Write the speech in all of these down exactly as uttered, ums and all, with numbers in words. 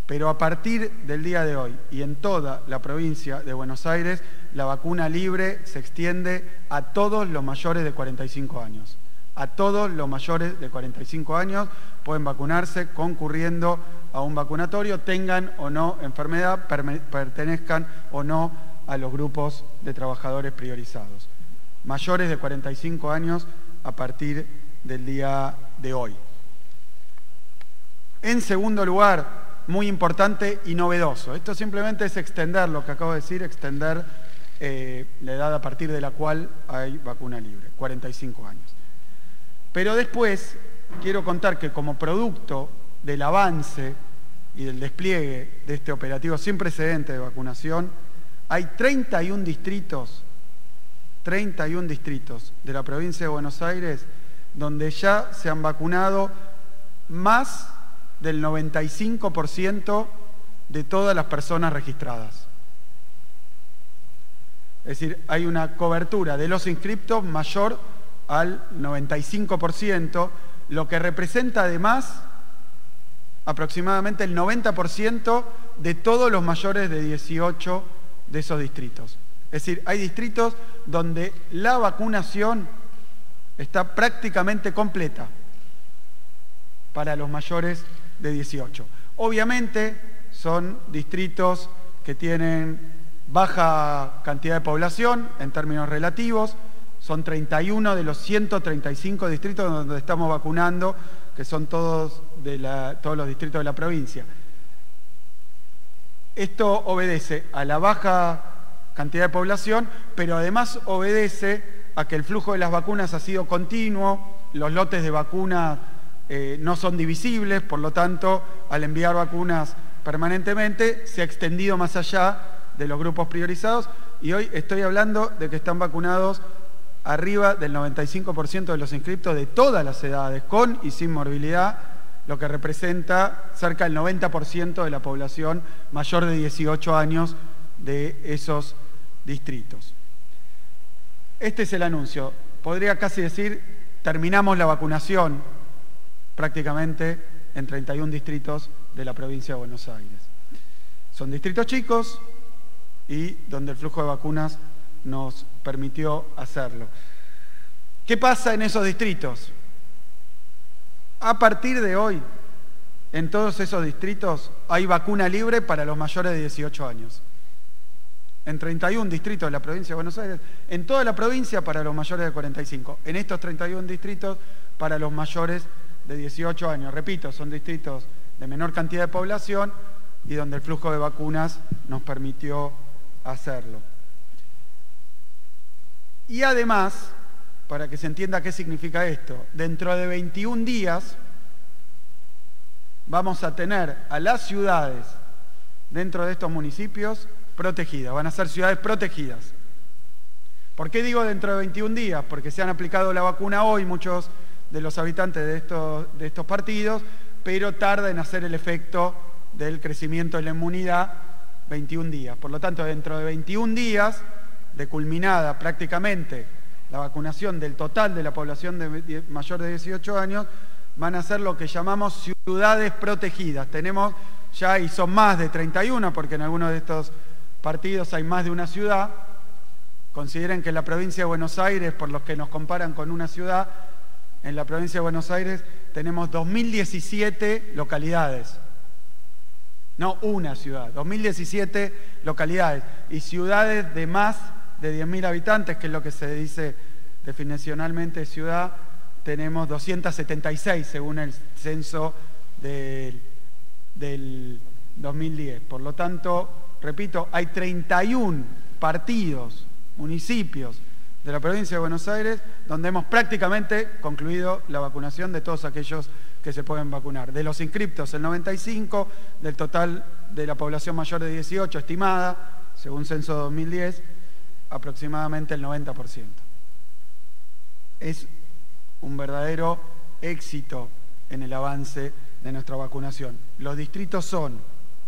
Pero a partir del día de hoy y en toda la provincia de Buenos Aires, la vacuna libre se extiende a todos los mayores de cuarenta y cinco años. A todos los mayores de cuarenta y cinco años pueden vacunarse concurriendo a un vacunatorio, tengan o no enfermedad, pertenezcan o no a los grupos de trabajadores priorizados. Mayores de cuarenta y cinco años a partir del día de hoy. En segundo lugar, muy importante y novedoso, esto simplemente es extender lo que acabo de decir, extender eh, la edad a partir de la cual hay vacuna libre, cuarenta y cinco años. Pero después quiero contar que como producto del avance y del despliegue de este operativo sin precedentes de vacunación, hay treinta y un distritos, treinta y un distritos de la provincia de Buenos Aires donde ya se han vacunado más del noventa y cinco por ciento de todas las personas registradas. Es decir, hay una cobertura de los inscriptos mayor al noventa y cinco por ciento, lo que representa además aproximadamente el noventa por ciento de todos los mayores de dieciocho de esos distritos. Es decir, hay distritos donde la vacunación está prácticamente completa para los mayores de dieciocho. Obviamente son distritos que tienen baja cantidad de población en términos relativos, son treinta y uno de los ciento treinta y cinco distritos donde estamos vacunando, que son todos, de la, todos los distritos de la provincia. Esto obedece a la baja cantidad de población, pero además obedece a que el flujo de las vacunas ha sido continuo, los lotes de vacunas eh, no son divisibles, por lo tanto, al enviar vacunas permanentemente, se ha extendido más allá de los grupos priorizados y hoy estoy hablando de que están vacunados arriba del noventa y cinco por ciento de los inscriptos de todas las edades, con y sin morbilidad, lo que representa cerca del noventa por ciento de la población mayor de dieciocho años de esos distritos. Este es el anuncio. Podría casi decir, terminamos la vacunación prácticamente en treinta y un distritos de la provincia de Buenos Aires. Son distritos chicos y donde el flujo de vacunas nos permitió hacerlo. ¿Qué pasa en esos distritos? A partir de hoy, en todos esos distritos hay vacuna libre para los mayores de dieciocho años. En treinta y un distritos de la provincia de Buenos Aires, en toda la provincia para los mayores de cuarenta y cinco. En estos treinta y un distritos para los mayores de dieciocho años. Repito, son distritos de menor cantidad de población y donde el flujo de vacunas nos permitió hacerlo. Y además, para que se entienda qué significa esto, dentro de veintiún días vamos a tener a las ciudades dentro de estos municipios protegidas, van a ser ciudades protegidas. ¿Por qué digo dentro de veintiún días? Porque se han aplicado la vacuna hoy muchos de los habitantes de estos, de estos partidos, pero tarda en hacer el efecto del crecimiento de la inmunidad veintiún días. Por lo tanto, dentro de veintiún días, de culminada prácticamente la vacunación del total de la población de mayor de dieciocho años, van a ser lo que llamamos ciudades protegidas. Tenemos ya, y son más de treinta y uno, porque en algunos de estos partidos hay más de una ciudad. Consideren que en la provincia de Buenos Aires, por los que nos comparan con una ciudad, en la provincia de Buenos Aires tenemos dos mil diecisiete localidades. No una ciudad, dos mil diecisiete localidades. Y ciudades de más de diez mil habitantes, que es lo que se dice definicionalmente ciudad, tenemos doscientas setenta y seis según el censo del, del dos mil diez. Por lo tanto, repito, hay treinta y un partidos, municipios de la provincia de Buenos Aires donde hemos prácticamente concluido la vacunación de todos aquellos que se pueden vacunar. De los inscriptos, el noventa y cinco, del total de la población mayor de dieciocho estimada, según censo dos mil diez, aproximadamente el noventa por ciento. Es un verdadero éxito en el avance de nuestra vacunación. Los distritos son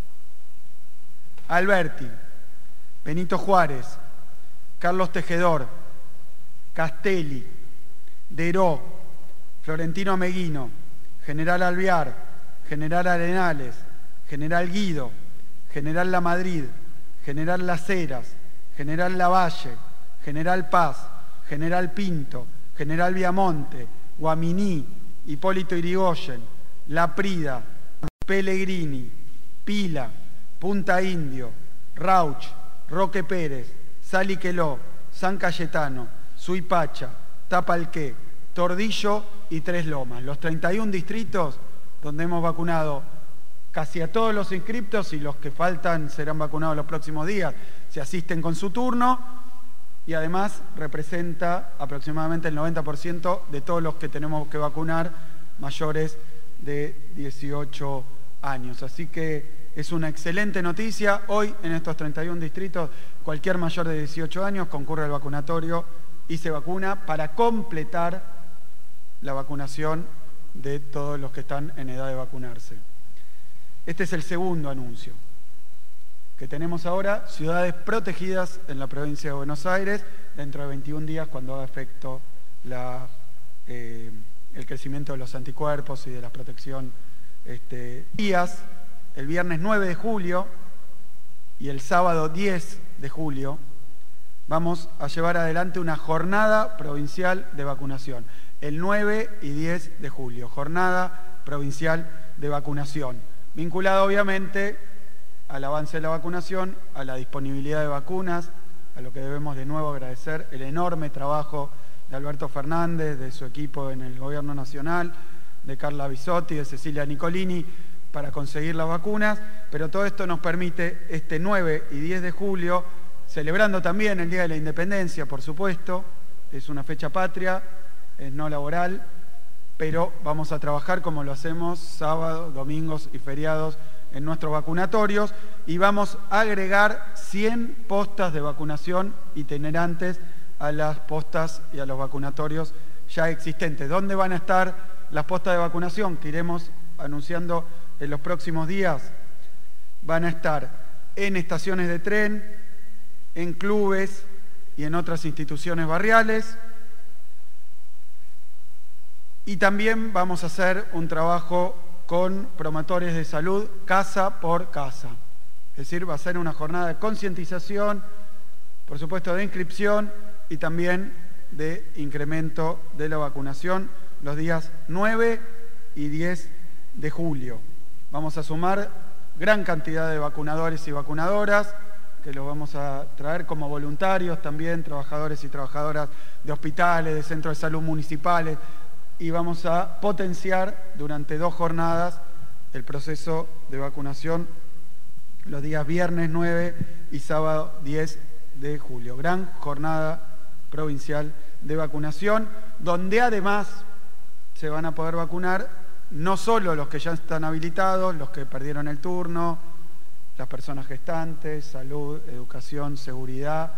Alberti, Benito Juárez, Carlos Tejedor, Castelli, Deró, Florentino Ameguino, General Alvear, General Arenales, General Guido, General La Madrid, General Las Heras, General Lavalle, General Paz, General Pinto, General Viamonte, Guaminí, Hipólito Yrigoyen, La Prida, Pellegrini, Pila, Punta Indio, Rauch, Roque Pérez, Saliqueló, San Cayetano, Suipacha, Tapalqué, Tordillo y Tres Lomas. Los treinta y un distritos donde hemos vacunado casi a todos los inscriptos, y los que faltan serán vacunados los próximos días, se asisten con su turno, y además representa aproximadamente el noventa por ciento de todos los que tenemos que vacunar mayores de dieciocho años. Así que es una excelente noticia. Hoy en estos treinta y un distritos cualquier mayor de dieciocho años concurre al vacunatorio y se vacuna para completar la vacunación de todos los que están en edad de vacunarse. Este es el segundo anuncio que tenemos ahora: ciudades protegidas en la provincia de Buenos Aires dentro de veintiún días, cuando haga efecto la, eh, el crecimiento de los anticuerpos y de la protección. Este, días, el viernes nueve de julio y el sábado diez de julio, vamos a llevar adelante una jornada provincial de vacunación. El nueve y diez de julio, jornada provincial de vacunación, vinculada obviamente al avance de la vacunación, a la disponibilidad de vacunas, a lo que debemos de nuevo agradecer el enorme trabajo de Alberto Fernández, de su equipo en el Gobierno Nacional, de Carla Bisotti, de Cecilia Nicolini, para conseguir las vacunas. Pero todo esto nos permite este nueve y diez de julio, celebrando también el Día de la Independencia, por supuesto, es una fecha patria, es no laboral, pero vamos a trabajar como lo hacemos sábados, domingos y feriados en nuestros vacunatorios, y vamos a agregar cien postas de vacunación itinerantes a las postas y a los vacunatorios ya existentes. ¿Dónde van a estar las postas de vacunación que iremos anunciando en los próximos días? Van a estar en estaciones de tren, en clubes y en otras instituciones barriales. Y también vamos a hacer un trabajo con promotores de salud casa por casa. Es decir, va a ser una jornada de concientización, por supuesto de inscripción y también de incremento de la vacunación los días nueve y diez de julio. Vamos a sumar gran cantidad de vacunadores y vacunadoras, que los vamos a traer como voluntarios también, trabajadores y trabajadoras de hospitales, de centros de salud municipales, y vamos a potenciar durante dos jornadas el proceso de vacunación los días viernes nueve y sábado diez de julio. Gran jornada provincial de vacunación, donde además se van a poder vacunar no solo los que ya están habilitados, los que perdieron el turno, las personas gestantes, salud, educación, seguridad,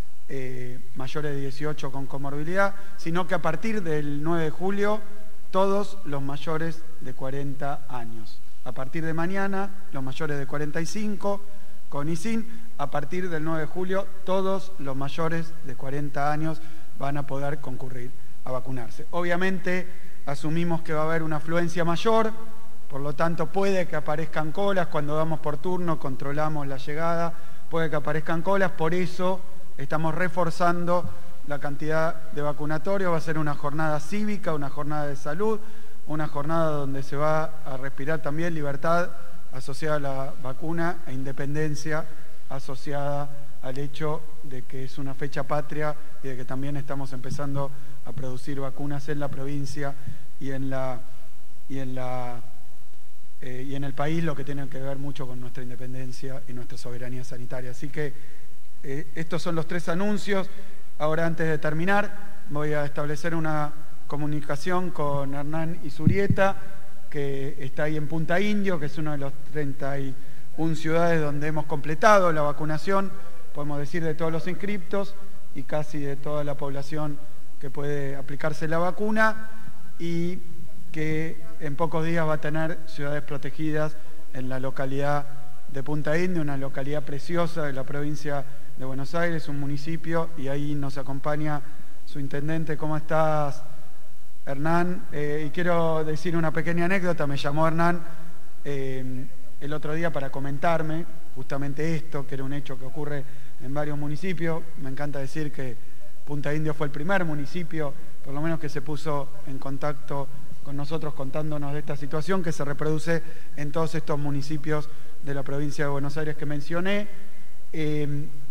Eh, mayores de dieciocho con comorbilidad, sino que a partir del nueve de julio todos los mayores de cuarenta años. A partir de mañana los mayores de cuarenta y cinco con I S I N, a partir del nueve de julio todos los mayores de cuarenta años van a poder concurrir a vacunarse. Obviamente asumimos que va a haber una afluencia mayor, por lo tanto puede que aparezcan colas cuando damos por turno, controlamos la llegada, puede que aparezcan colas, por eso estamos reforzando la cantidad de vacunatorios. Va a ser una jornada cívica, una jornada de salud, una jornada donde se va a respirar también libertad asociada a la vacuna e independencia asociada al hecho de que es una fecha patria y de que también estamos empezando a producir vacunas en la provincia y en, la, y en, la, eh, y en el país, lo que tiene que ver mucho con nuestra independencia y nuestra soberanía sanitaria. Así que Eh, estos son los tres anuncios. Ahora, antes de terminar, voy a establecer una comunicación con Hernán Isurieta, que está ahí en Punta Indio, que es una de las treinta y una ciudades donde hemos completado la vacunación, podemos decir, de todos los inscriptos y casi de toda la población que puede aplicarse la vacuna, y que en pocos días va a tener ciudades protegidas en la localidad de Punta Indio, una localidad preciosa de la provincia de Buenos Aires, un municipio, y ahí nos acompaña su intendente. ¿Cómo estás, Hernán? Eh, y quiero decir una pequeña anécdota. Me llamó Hernán eh, el otro día para comentarme justamente esto, que era un hecho que ocurre en varios municipios. Me encanta decir que Punta Indio fue el primer municipio, por lo menos que se puso en contacto con nosotros contándonos de esta situación que se reproduce en todos estos municipios de la provincia de Buenos Aires que mencioné. Eh,